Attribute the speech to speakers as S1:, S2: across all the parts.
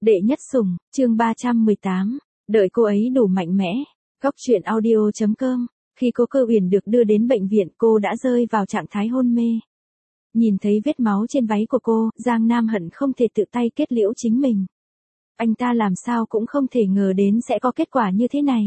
S1: Đệ nhất sủng, chương 318, đợi cô ấy đủ mạnh mẽ. Góc truyện audio.com. Khi cô Cơ Uyển được đưa đến bệnh viện, cô đã rơi vào trạng thái hôn mê. Nhìn thấy vết máu trên váy của cô, Giang Nam hận không thể tự tay kết liễu chính mình. Anh ta làm sao cũng không thể ngờ đến sẽ có kết quả như thế này.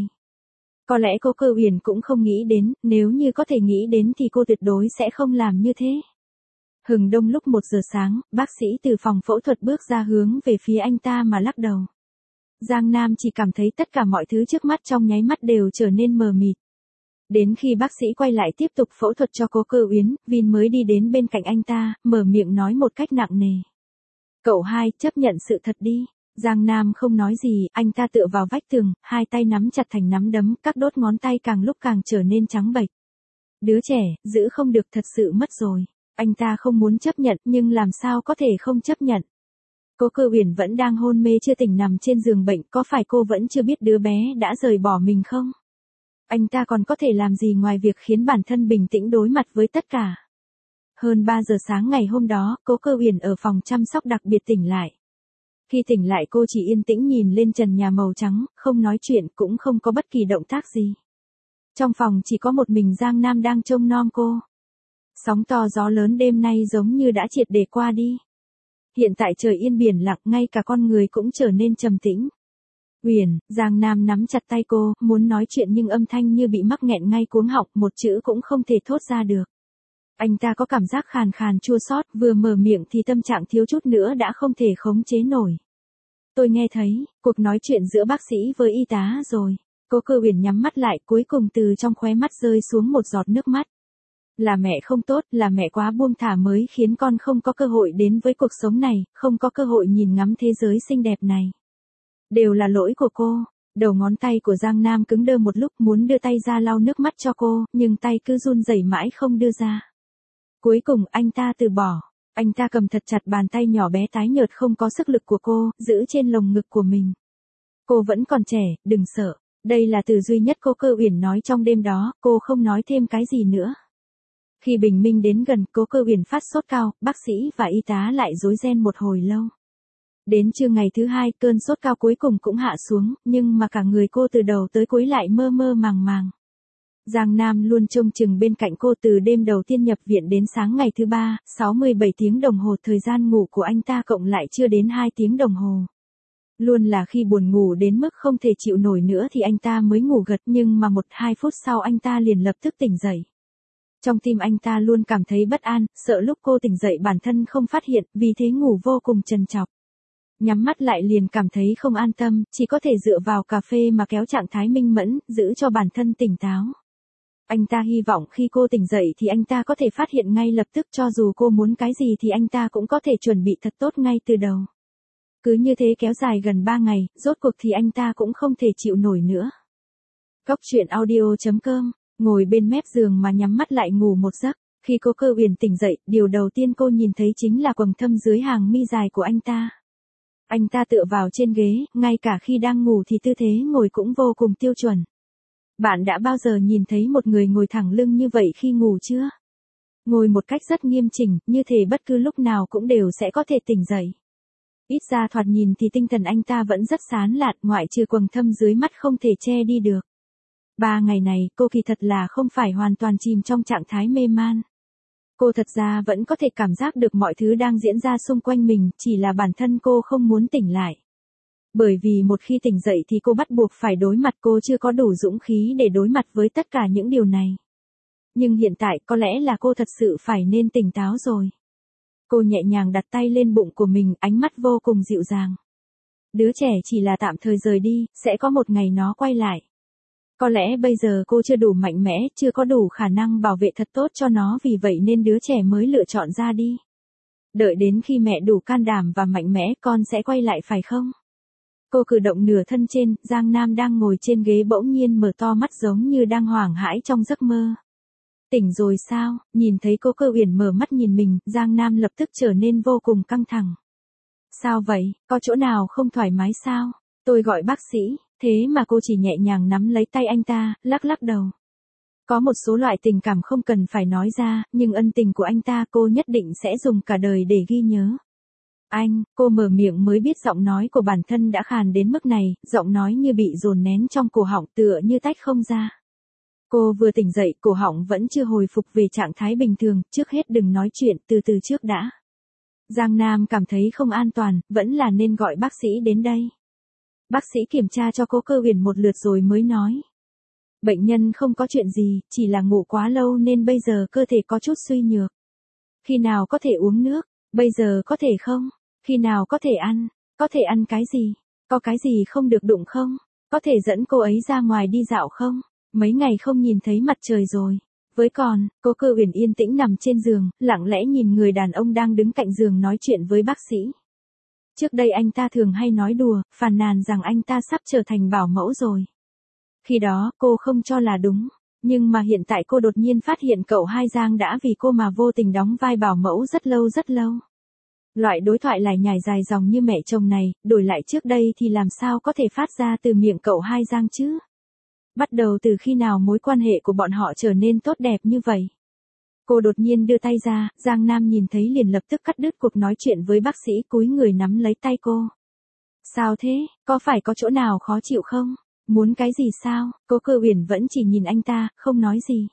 S1: Có lẽ cô Cơ Uyển cũng không nghĩ đến, nếu như có thể nghĩ đến thì cô tuyệt đối sẽ không làm như thế. Hừng đông lúc 1 giờ sáng, bác sĩ từ phòng phẫu thuật bước ra hướng về phía anh ta mà lắc đầu. Giang Nam chỉ cảm thấy tất cả mọi thứ trước mắt trong nháy mắt đều trở nên mờ mịt. Đến khi bác sĩ quay lại tiếp tục phẫu thuật cho cô Cơ Uyển, Vin mới đi đến bên cạnh anh ta, mở miệng nói một cách nặng nề. Cậu hai, chấp nhận sự thật đi. Giang Nam không nói gì, anh ta tựa vào vách tường, hai tay nắm chặt thành nắm đấm, các đốt ngón tay càng lúc càng trở nên trắng bệch. Đứa trẻ, giữ không được thật sự mất rồi. Anh ta không muốn chấp nhận, nhưng làm sao có thể không chấp nhận. Cô Cơ Uyển vẫn đang hôn mê chưa tỉnh nằm trên giường bệnh, có phải cô vẫn chưa biết đứa bé đã rời bỏ mình không? Anh ta còn có thể làm gì ngoài việc khiến bản thân bình tĩnh đối mặt với tất cả. Hơn 3 giờ sáng ngày hôm đó, cô Cơ Uyển ở phòng chăm sóc đặc biệt tỉnh lại. Khi tỉnh lại cô chỉ yên tĩnh nhìn lên trần nhà màu trắng, không nói chuyện cũng không có bất kỳ động tác gì. Trong phòng chỉ có một mình Giang Nam đang trông nom cô. Sóng to gió lớn đêm nay giống như đã triệt để qua đi. Hiện tại trời yên biển lặng, ngay cả con người cũng trở nên trầm tĩnh. Uyển, Giang Nam nắm chặt tay cô, muốn nói chuyện nhưng âm thanh như bị mắc nghẹn ngay cuống họng, một chữ cũng không thể thốt ra được. Anh ta có cảm giác khàn khàn chua xót, vừa mở miệng thì tâm trạng thiếu chút nữa đã không thể khống chế nổi. Tôi nghe thấy, cuộc nói chuyện giữa bác sĩ với y tá rồi. Cô Cơ Uyển nhắm mắt lại, cuối cùng từ trong khóe mắt rơi xuống một giọt nước mắt. Là mẹ không tốt, là mẹ quá buông thả mới khiến con không có cơ hội đến với cuộc sống này, không có cơ hội nhìn ngắm thế giới xinh đẹp này. Đều là lỗi của cô. Đầu ngón tay của Giang Nam cứng đơ một lúc, muốn đưa tay ra lau nước mắt cho cô, nhưng tay cứ run rẩy mãi không đưa ra. Cuối cùng anh ta từ bỏ. Anh ta cầm thật chặt bàn tay nhỏ bé tái nhợt không có sức lực của cô, giữ trên lồng ngực của mình. Cô vẫn còn trẻ, đừng sợ. Đây là từ duy nhất cô Cơ Uyển nói trong đêm đó, cô không nói thêm cái gì nữa. Khi bình minh đến gần, cô Cơ Uyển phát sốt cao, bác sĩ và y tá lại rối ren một hồi lâu. Đến trưa ngày thứ hai, cơn sốt cao cuối cùng cũng hạ xuống, nhưng mà cả người cô từ đầu tới cuối lại mơ mơ màng màng. Giang Nam luôn trông chừng bên cạnh cô từ đêm đầu tiên nhập viện đến sáng ngày thứ 3, 67 tiếng đồng hồ, thời gian ngủ của anh ta cộng lại chưa đến 2 tiếng đồng hồ. Luôn là khi buồn ngủ đến mức không thể chịu nổi nữa thì anh ta mới ngủ gật, nhưng mà 1-2 phút sau anh ta liền lập tức tỉnh dậy. Trong tim anh ta luôn cảm thấy bất an, sợ lúc cô tỉnh dậy bản thân không phát hiện, vì thế ngủ vô cùng trằn trọc. Nhắm mắt lại liền cảm thấy không an tâm, chỉ có thể dựa vào cà phê mà kéo trạng thái minh mẫn, giữ cho bản thân tỉnh táo. Anh ta hy vọng khi cô tỉnh dậy thì anh ta có thể phát hiện ngay lập tức, cho dù cô muốn cái gì thì anh ta cũng có thể chuẩn bị thật tốt ngay từ đầu. Cứ như thế kéo dài gần 3 ngày, rốt cuộc thì anh ta cũng không thể chịu nổi nữa. Góc truyện audio.com. Ngồi bên mép giường mà nhắm mắt lại ngủ một giấc. Khi cô Cơ Uyển tỉnh dậy, điều đầu tiên cô nhìn thấy chính là quầng thâm dưới hàng mi dài của anh ta. Anh ta tựa vào trên ghế, ngay cả khi đang ngủ thì tư thế ngồi cũng vô cùng tiêu chuẩn. Bạn đã bao giờ nhìn thấy một người ngồi thẳng lưng như vậy khi ngủ chưa? Ngồi một cách rất nghiêm chỉnh, như thể bất cứ lúc nào cũng đều sẽ có thể tỉnh dậy. Ít ra thoạt nhìn thì tinh thần anh ta vẫn rất sáng lạn, ngoại trừ quầng thâm dưới mắt không thể che đi được. 3 ngày này, cô kỳ thật là không phải hoàn toàn chìm trong trạng thái mê man. Cô thật ra vẫn có thể cảm giác được mọi thứ đang diễn ra xung quanh mình, chỉ là bản thân cô không muốn tỉnh lại. Bởi vì một khi tỉnh dậy thì cô bắt buộc phải đối mặt, cô chưa có đủ dũng khí để đối mặt với tất cả những điều này. Nhưng hiện tại có lẽ là cô thật sự phải nên tỉnh táo rồi. Cô nhẹ nhàng đặt tay lên bụng của mình, ánh mắt vô cùng dịu dàng. Đứa trẻ chỉ là tạm thời rời đi, sẽ có một ngày nó quay lại. Có lẽ bây giờ cô chưa đủ mạnh mẽ, chưa có đủ khả năng bảo vệ thật tốt cho nó, vì vậy nên đứa trẻ mới lựa chọn ra đi. Đợi đến khi mẹ đủ can đảm và mạnh mẽ, con sẽ quay lại phải không? Cô cử động nửa thân trên, Giang Nam đang ngồi trên ghế bỗng nhiên mở to mắt giống như đang hoảng hãi trong giấc mơ. Tỉnh rồi sao? Nhìn thấy cô Cơ Uyển mở mắt nhìn mình, Giang Nam lập tức trở nên vô cùng căng thẳng. Sao vậy? Có chỗ nào không thoải mái sao? Tôi gọi bác sĩ. Thế mà cô chỉ nhẹ nhàng nắm lấy tay anh ta, lắc lắc đầu. Có một số loại tình cảm không cần phải nói ra, nhưng ân tình của anh ta cô nhất định sẽ dùng cả đời để ghi nhớ. Anh, cô mở miệng mới biết giọng nói của bản thân đã khàn đến mức này, giọng nói như bị dồn nén trong cổ họng tựa như tách không ra. Cô vừa tỉnh dậy, cổ họng vẫn chưa hồi phục về trạng thái bình thường, trước hết đừng nói chuyện, từ từ trước đã. Giang Nam cảm thấy không an toàn, vẫn là nên gọi bác sĩ đến đây. Bác sĩ kiểm tra cho cô Cơ Uyển một lượt rồi mới nói. Bệnh nhân không có chuyện gì, chỉ là ngủ quá lâu nên bây giờ cơ thể có chút suy nhược. Khi nào có thể uống nước, bây giờ có thể không? Khi nào có thể ăn? Có thể ăn cái gì? Có cái gì không được đụng không? Có thể dẫn cô ấy ra ngoài đi dạo không? Mấy ngày không nhìn thấy mặt trời rồi. Với còn, cô Cơ Uyển yên tĩnh nằm trên giường, lặng lẽ nhìn người đàn ông đang đứng cạnh giường nói chuyện với bác sĩ. Trước đây anh ta thường hay nói đùa, phàn nàn rằng anh ta sắp trở thành bảo mẫu rồi. Khi đó, cô không cho là đúng. Nhưng mà hiện tại cô đột nhiên phát hiện cậu Hai Giang đã vì cô mà vô tình đóng vai bảo mẫu rất lâu rất lâu. Loại đối thoại lải nhải dài dòng như mẹ chồng này, đổi lại trước đây thì làm sao có thể phát ra từ miệng cậu Hai Giang chứ? Bắt đầu từ khi nào mối quan hệ của bọn họ trở nên tốt đẹp như vậy? Cô đột nhiên đưa tay ra, Giang Nam nhìn thấy liền lập tức cắt đứt cuộc nói chuyện với bác sĩ, cúi người nắm lấy tay cô. Sao thế, có phải có chỗ nào khó chịu không? Muốn cái gì sao? Cô Cơ Uyển vẫn chỉ nhìn anh ta, không nói gì.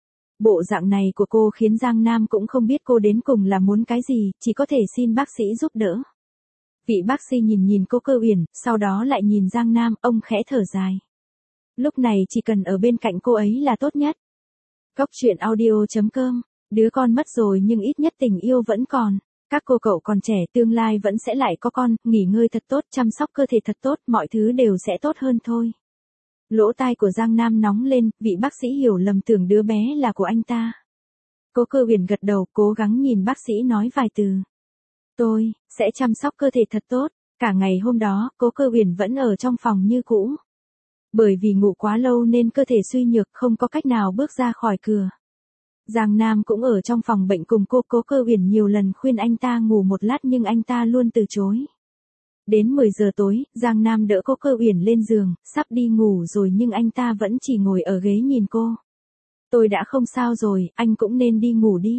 S1: Bộ dạng này của cô khiến Giang Nam cũng không biết cô đến cùng là muốn cái gì, chỉ có thể xin bác sĩ giúp đỡ. Vị bác sĩ nhìn cô Cơ Uyển, sau đó lại nhìn Giang Nam, ông khẽ thở dài. Lúc này chỉ cần ở bên cạnh cô ấy là tốt nhất. Cốc truyện audio.com, đứa con mất rồi nhưng ít nhất tình yêu vẫn còn. Các cô cậu còn trẻ, tương lai vẫn sẽ lại có con, nghỉ ngơi thật tốt, chăm sóc cơ thể thật tốt, mọi thứ đều sẽ tốt hơn thôi. Lỗ tai của Giang Nam nóng lên, vị bác sĩ hiểu lầm tưởng đứa bé là của anh ta. Cô Cơ Uyển gật đầu, cố gắng nhìn bác sĩ nói vài từ. Tôi sẽ chăm sóc cơ thể thật tốt. Cả ngày hôm đó, cô Cơ Uyển vẫn ở trong phòng như cũ. Bởi vì ngủ quá lâu nên cơ thể suy nhược, không có cách nào bước ra khỏi cửa. Giang Nam cũng ở trong phòng bệnh cùng cô Cơ Uyển nhiều lần khuyên anh ta ngủ một lát nhưng anh ta luôn từ chối. Đến 10 giờ tối, Giang Nam đỡ cô Cơ Uyển lên giường, sắp đi ngủ rồi nhưng anh ta vẫn chỉ ngồi ở ghế nhìn cô. Tôi đã không sao rồi, anh cũng nên đi ngủ đi.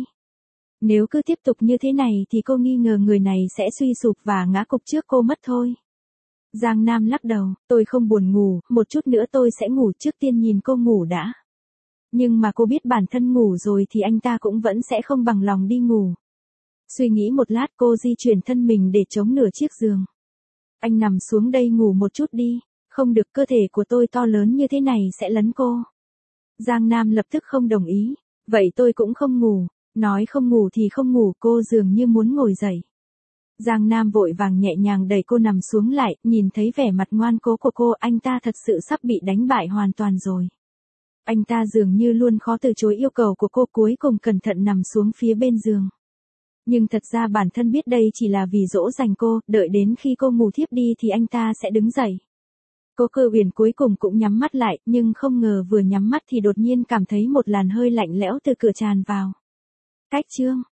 S1: Nếu cứ tiếp tục như thế này thì cô nghi ngờ người này sẽ suy sụp và ngã gục trước cô mất thôi. Giang Nam lắc đầu, tôi không buồn ngủ, một chút nữa tôi sẽ ngủ, trước tiên nhìn cô ngủ đã. Nhưng mà cô biết bản thân ngủ rồi thì anh ta cũng vẫn sẽ không bằng lòng đi ngủ. Suy nghĩ một lát cô di chuyển thân mình để chống nửa chiếc giường. Anh nằm xuống đây ngủ một chút đi, không được, cơ thể của tôi to lớn như thế này sẽ lấn cô. Giang Nam lập tức không đồng ý, vậy tôi cũng không ngủ, nói không ngủ thì không ngủ, cô dường như muốn ngồi dậy. Giang Nam vội vàng nhẹ nhàng đẩy cô nằm xuống lại, nhìn thấy vẻ mặt ngoan cố của cô, anh ta thật sự sắp bị đánh bại hoàn toàn rồi. Anh ta dường như luôn khó từ chối yêu cầu của cô, cuối cùng cẩn thận nằm xuống phía bên giường. Nhưng thật ra bản thân biết đây chỉ là vì dỗ dành cô, đợi đến khi cô ngủ thiếp đi thì anh ta sẽ đứng dậy. Cô Cơ Uyển cuối cùng cũng nhắm mắt lại, nhưng không ngờ vừa nhắm mắt thì đột nhiên cảm thấy một làn hơi lạnh lẽo từ cửa tràn vào. Cách chương